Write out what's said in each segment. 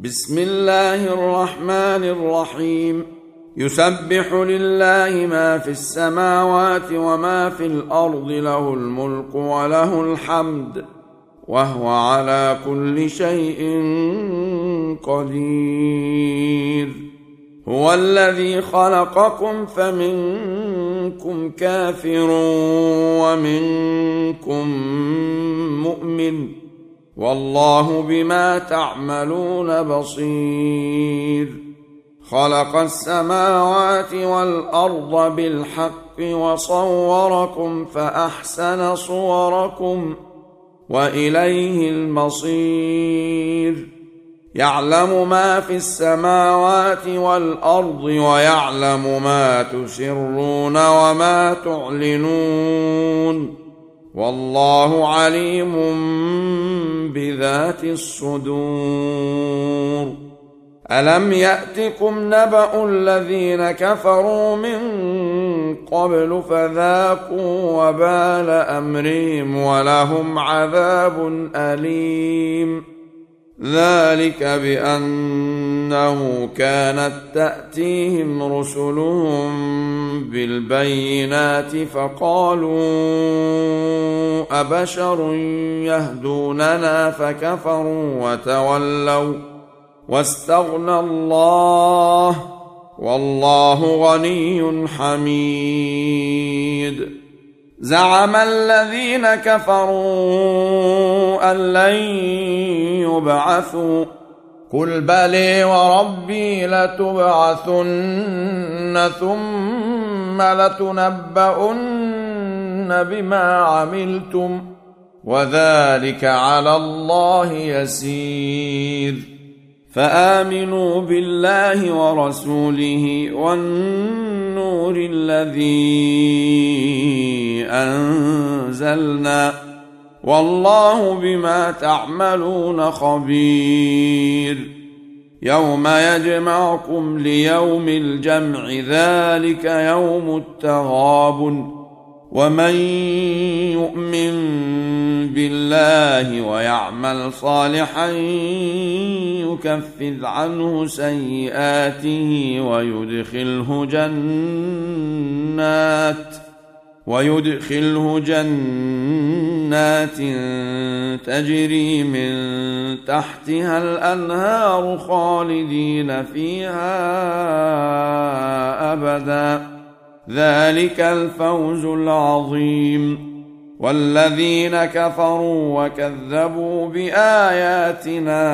بسم الله الرحمن الرحيم. يسبح لله ما في السماوات وما في الأرض، له الملك وله الحمد، وهو على كل شيء قدير. هو الذي خلقكم فمنكم كافر ومنكم مؤمن، والله بما تعملون بصير. خلق السماوات والأرض بالحق وصوركم فأحسن صوركم وإليه المصير. يعلم ما في السماوات والأرض ويعلم ما تسرون وما تعلنون، والله عليم بذات الصدور. ألم يأتكم نبأ الذين كفروا من قبل فذاقوا وبال أمرهم ولهم عذاب أليم. ذلك بأنه كانت تأتيهم رسلهم بالبينات فقالوا أبشر يهدوننا فكفروا وتولوا واستغنى الله، والله غني حميد. زعم الذين كفروا أن لن يبعثوا، قل بلى وربي لتبعثن ثم لتنبؤن بما عملتم، وذلك على الله يسير. فآمنوا بالله ورسوله والنور الذي أنزلنا، والله بما تعملون خبير. يوم يجمعكم ليوم الجمع، ذلك يوم التغابن. ومن يؤمن بالله ويعمل صالحا يكفر عنه سيئاته ويدخله جنات تجري من تحتها الأنهار خالدين فيها أبدا، ذلك الفوز العظيم. والذين كفروا وكذبوا بآياتنا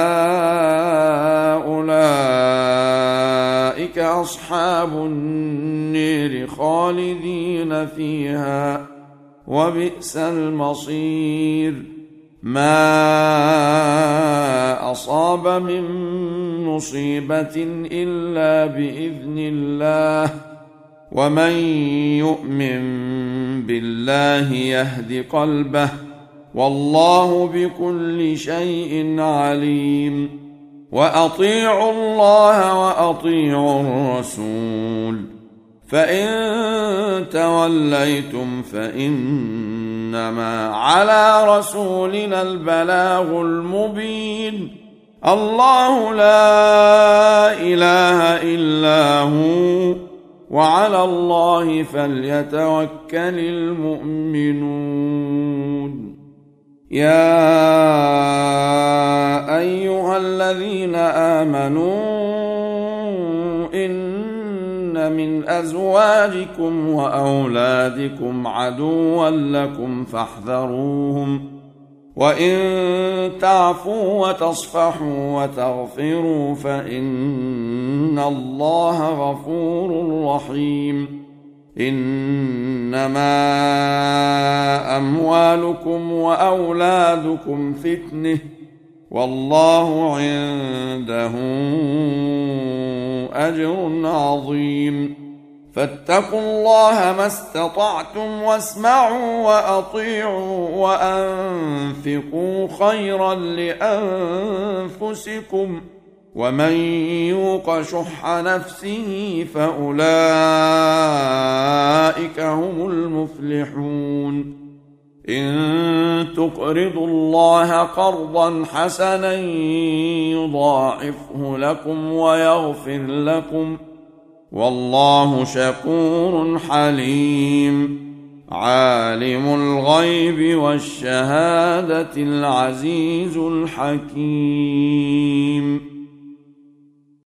أولئك أصحاب النير خالدين فيها، وبئس المصير. ما أصاب من مصيبة إلا بإذن الله، ومن يؤمن بالله يهد قلبه، والله بكل شيء عليم. وأطيعوا الله وأطيعوا الرسول، فإن توليتم فإنما على رسولنا البلاغ المبين. الله لا إله إلا هو، وعلى الله فليتوكل المؤمنون. يا أيها الذين آمنوا إن من أزواجكم وأولادكم عدوا لكم فاحذروهم، وإن تعفوا وتصفحوا وتغفروا فإن الله غفور رحيم. إنما أموالكم وأولادكم فتنة، والله عنده أجر عظيم. فاتقوا الله ما استطعتم، واسمعوا وأطيعوا وأنفقوا خيرا لأنفسكم، ومن يوق شح نفسه فأولئك هم المفلحون. إن تقرضوا الله قرضا حسنا يضاعفه لكم ويغفر لكم، والله شكور حليم. عالم الغيب والشهادة العزيز الحكيم.